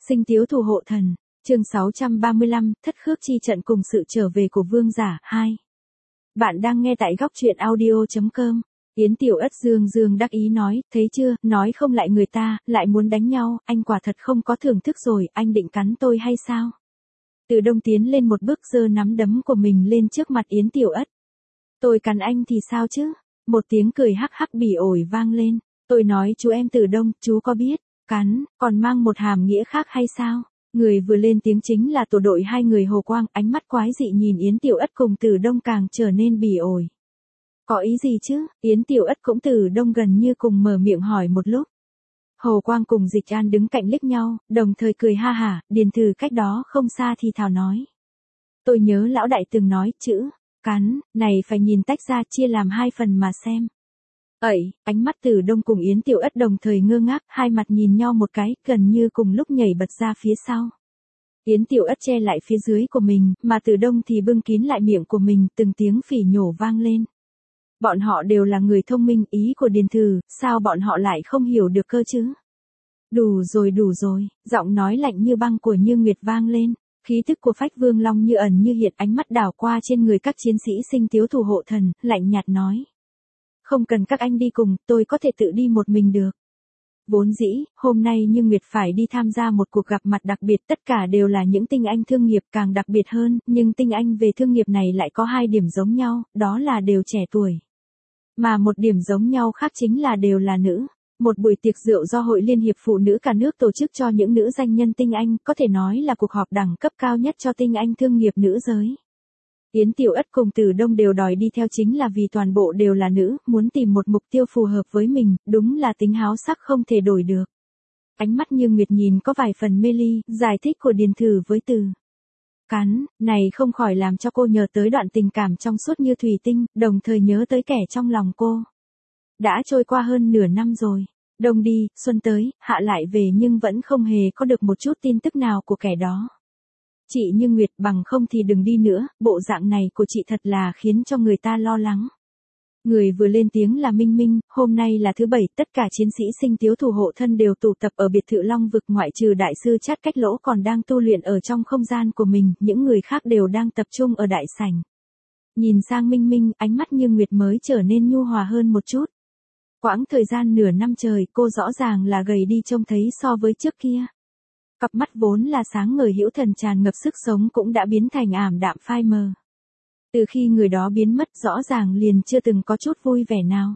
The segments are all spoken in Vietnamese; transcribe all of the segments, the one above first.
Sinh tiếu thủ hộ thần, chương 635, thất khước chi trận cùng sự trở về của vương giả, 2. Bạn đang nghe tại góc truyện audio.com. Yến Tiểu Ất dương đắc ý nói, thấy chưa, nói không lại người ta, lại muốn đánh nhau, anh quả thật không có thưởng thức rồi, anh định cắn tôi hay sao? Từ Đông tiến lên một bước giơ nắm đấm của mình lên trước mặt Yến Tiểu Ất. Tôi cắn anh thì sao chứ? Một tiếng cười hắc hắc bỉ ổi vang lên. Tôi nói chú em Từ Đông, chú có biết, cắn, còn mang một hàm nghĩa khác hay sao? Người vừa lên tiếng chính là tổ đội hai người Hồ Quang, ánh mắt quái dị nhìn Yến Tiểu Ất cùng Từ Đông càng trở nên bỉ ổi. Có ý gì chứ? Yến Tiểu Ất cũng Từ Đông gần như cùng mở miệng hỏi một lúc. Hồ Quang cùng Dịch An đứng cạnh liếc nhau, đồng thời cười ha hả, Điền Thử cách đó không xa thì thào nói. Tôi nhớ lão đại từng nói chữ, cắn, này phải nhìn tách ra chia làm hai phần mà xem. Ẩy, ánh mắt Từ Đông cùng Yến Tiểu Ất đồng thời ngơ ngác, hai mặt nhìn nhau một cái, gần như cùng lúc nhảy bật ra phía sau. Yến Tiểu Ất che lại phía dưới của mình, mà Từ Đông thì bưng kín lại miệng của mình, từng tiếng phỉ nhổ vang lên. Bọn họ đều là người thông minh, ý của Điền Thử, sao bọn họ lại không hiểu được cơ chứ? Đủ rồi, giọng nói lạnh như băng của Như Nguyệt vang lên, khí tức của Phách Vương Long như ẩn như hiện, ánh mắt đảo qua trên người các chiến sĩ sinh tiếu thủ hộ thần, lạnh nhạt nói. Không cần các anh đi cùng, tôi có thể tự đi một mình được. Vốn dĩ, hôm nay Như Nguyệt phải đi tham gia một cuộc gặp mặt đặc biệt, tất cả đều là những tinh anh thương nghiệp càng đặc biệt hơn, nhưng tinh anh về thương nghiệp này lại có hai điểm giống nhau, đó là đều trẻ tuổi. Mà một điểm giống nhau khác chính là đều là nữ. Một buổi tiệc rượu do Hội Liên hiệp Phụ nữ cả nước tổ chức cho những nữ danh nhân tinh anh, có thể nói là cuộc họp đẳng cấp cao nhất cho tinh anh thương nghiệp nữ giới. Yến Tiểu Ất cùng Từ Đông đều đòi đi theo chính là vì toàn bộ đều là nữ, muốn tìm một mục tiêu phù hợp với mình, đúng là tính háo sắc không thể đổi được. Ánh mắt Như Nguyệt nhìn có vài phần mê ly, giải thích của Điền Thử với Từ. Cắn, này không khỏi làm cho cô nhớ tới đoạn tình cảm trong suốt như thủy tinh, đồng thời nhớ tới kẻ trong lòng cô. Đã trôi qua hơn nửa năm rồi, đông đi, xuân tới, hạ lại về nhưng vẫn không hề có được một chút tin tức nào của kẻ đó. Chị Như Nguyệt bằng không thì đừng đi nữa, bộ dạng này của chị thật là khiến cho người ta lo lắng. Người vừa lên tiếng là Minh Minh, hôm nay là thứ Bảy, tất cả chiến sĩ sinh tiếu thủ hộ thân đều tụ tập ở biệt thự Long Vực ngoại trừ đại sư Chát Cách Lỗ còn đang tu luyện ở trong không gian của mình, những người khác đều đang tập trung ở đại sảnh. Nhìn sang Minh Minh, ánh mắt Như Nguyệt mới trở nên nhu hòa hơn một chút. Quãng thời gian nửa năm trời, cô rõ ràng là gầy đi trông thấy so với trước kia. Cặp mắt vốn là sáng ngời hữu thần tràn ngập sức sống cũng đã biến thành ảm đạm phai mờ. Từ khi người đó biến mất rõ ràng liền chưa từng có chút vui vẻ nào.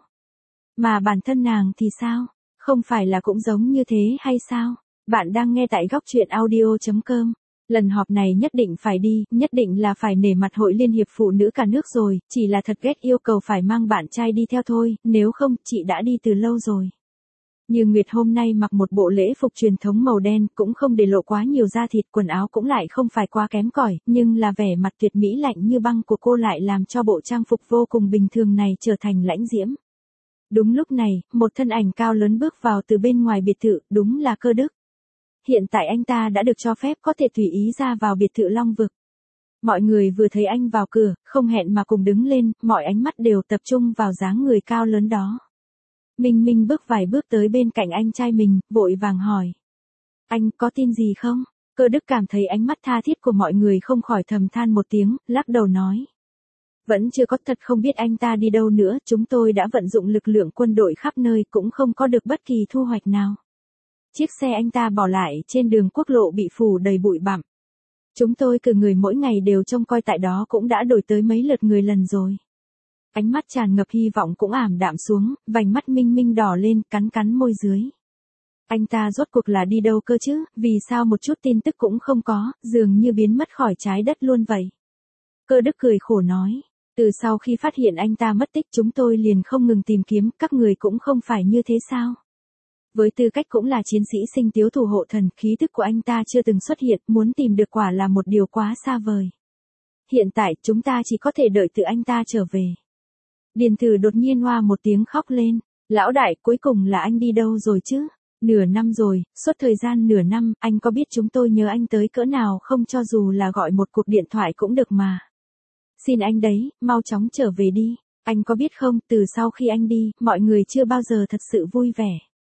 Mà bản thân nàng thì sao? Không phải là cũng giống như thế hay sao? Bạn đang nghe tại góc truyện audio.com. Lần họp này nhất định phải đi, nhất định là phải nể mặt Hội Liên hiệp Phụ nữ cả nước rồi, chỉ là thật ghét yêu cầu phải mang bạn trai đi theo thôi, nếu không, chị đã đi từ lâu rồi. Như Nguyệt hôm nay mặc một bộ lễ phục truyền thống màu đen, cũng không để lộ quá nhiều da thịt, quần áo cũng lại không phải quá kém cỏi, nhưng là vẻ mặt tuyệt mỹ lạnh như băng của cô lại làm cho bộ trang phục vô cùng bình thường này trở thành lãnh diễm. Đúng lúc này, một thân ảnh cao lớn bước vào từ bên ngoài biệt thự, đúng là Cơ Đức. Hiện tại anh ta đã được cho phép có thể tùy ý ra vào biệt thự Long Vực. Mọi người vừa thấy anh vào cửa, không hẹn mà cùng đứng lên, mọi ánh mắt đều tập trung vào dáng người cao lớn đó. Minh Minh bước vài bước tới bên cạnh anh trai mình, vội vàng hỏi. Anh có tin gì không? Cơ Đức cảm thấy ánh mắt tha thiết của mọi người không khỏi thầm than một tiếng, lắc đầu nói. Vẫn chưa có, thật không biết anh ta đi đâu nữa, chúng tôi đã vận dụng lực lượng quân đội khắp nơi cũng không có được bất kỳ thu hoạch nào. Chiếc xe anh ta bỏ lại trên đường quốc lộ bị phủ đầy bụi bặm. Chúng tôi cử người mỗi ngày đều trông coi tại đó cũng đã đổi tới mấy lượt người lần rồi. Ánh mắt tràn ngập hy vọng cũng ảm đạm xuống, vành mắt Minh Minh đỏ lên, cắn môi dưới. Anh ta rốt cuộc là đi đâu cơ chứ, vì sao một chút tin tức cũng không có, dường như biến mất khỏi trái đất luôn vậy. Cơ Đức cười khổ nói, từ sau khi phát hiện anh ta mất tích chúng tôi liền không ngừng tìm kiếm, các người cũng không phải như thế sao. Với tư cách cũng là chiến sĩ sinh tiếu thủ hộ thần, khí tức của anh ta chưa từng xuất hiện, muốn tìm được quả là một điều quá xa vời. Hiện tại chúng ta chỉ có thể đợi từ anh ta trở về. Điền Thử đột nhiên hoa một tiếng khóc lên. Lão đại, cuối cùng là anh đi đâu rồi chứ? Nửa năm rồi, suốt thời gian nửa năm, anh có biết chúng tôi nhớ anh tới cỡ nào không, cho dù là gọi một cuộc điện thoại cũng được mà. Xin anh đấy, mau chóng trở về đi. Anh có biết không, từ sau khi anh đi, mọi người chưa bao giờ thật sự vui vẻ.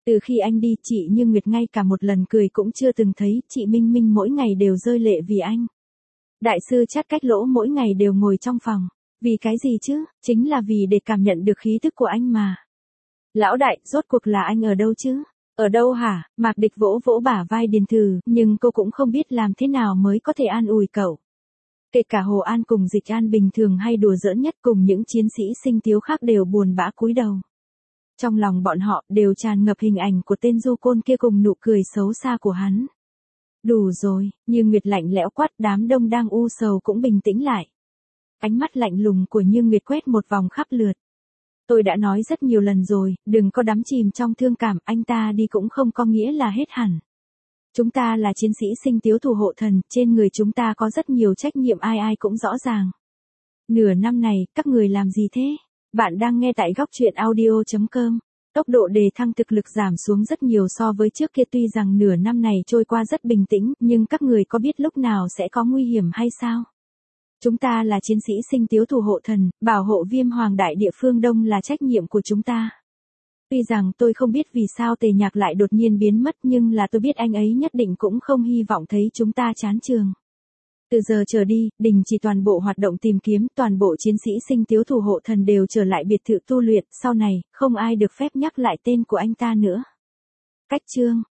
Từ khi anh đi, chị Như Nguyệt ngay cả một lần cười cũng chưa từng thấy, chị Minh Minh mỗi ngày đều rơi lệ vì anh. Đại sư Chát Cách Lỗ mỗi ngày đều ngồi trong phòng. Vì cái gì chứ? Chính là vì để cảm nhận được khí tức của anh mà. Lão đại, rốt cuộc là anh ở đâu chứ? Ở đâu hả? Mạc Địch vỗ vỗ bả vai Điền Thử, nhưng cô cũng không biết làm thế nào mới có thể an ủi cậu. Kể cả Hồ An cùng Dịch An bình thường hay đùa giỡn nhất cùng những chiến sĩ Sinh Tiếu khác đều buồn bã cúi đầu. Trong lòng bọn họ đều tràn ngập hình ảnh của tên du côn kia cùng nụ cười xấu xa của hắn. Đủ rồi, Như Nguyệt lạnh lẽo quát, đám đông đang u sầu cũng bình tĩnh lại. Ánh mắt lạnh lùng của Như Nguyệt quét một vòng khắp lượt. Tôi đã nói rất nhiều lần rồi, đừng có đắm chìm trong thương cảm, anh ta đi cũng không có nghĩa là hết hẳn. Chúng ta là chiến sĩ Sinh Tiếu thủ hộ thần, trên người chúng ta có rất nhiều trách nhiệm, ai ai cũng rõ ràng. Nửa năm này, các người làm gì thế? Bạn đang nghe tại góc truyện audio.com. Tốc độ đề thăng thực lực giảm xuống rất nhiều so với trước kia, tuy rằng nửa năm này trôi qua rất bình tĩnh, nhưng các người có biết lúc nào sẽ có nguy hiểm hay sao? Chúng ta là chiến sĩ Sinh Tiếu thủ hộ thần, bảo hộ Viêm Hoàng đại địa phương Đông là trách nhiệm của chúng ta. Tuy rằng tôi không biết vì sao Tề Nhạc lại đột nhiên biến mất, nhưng là tôi biết anh ấy nhất định cũng không hy vọng thấy chúng ta chán trường. Từ giờ trở đi, đình chỉ toàn bộ hoạt động tìm kiếm, toàn bộ chiến sĩ Sinh Tiếu thủ hộ thần đều trở lại biệt thự tu luyện, sau này, không ai được phép nhắc lại tên của anh ta nữa. Cách chương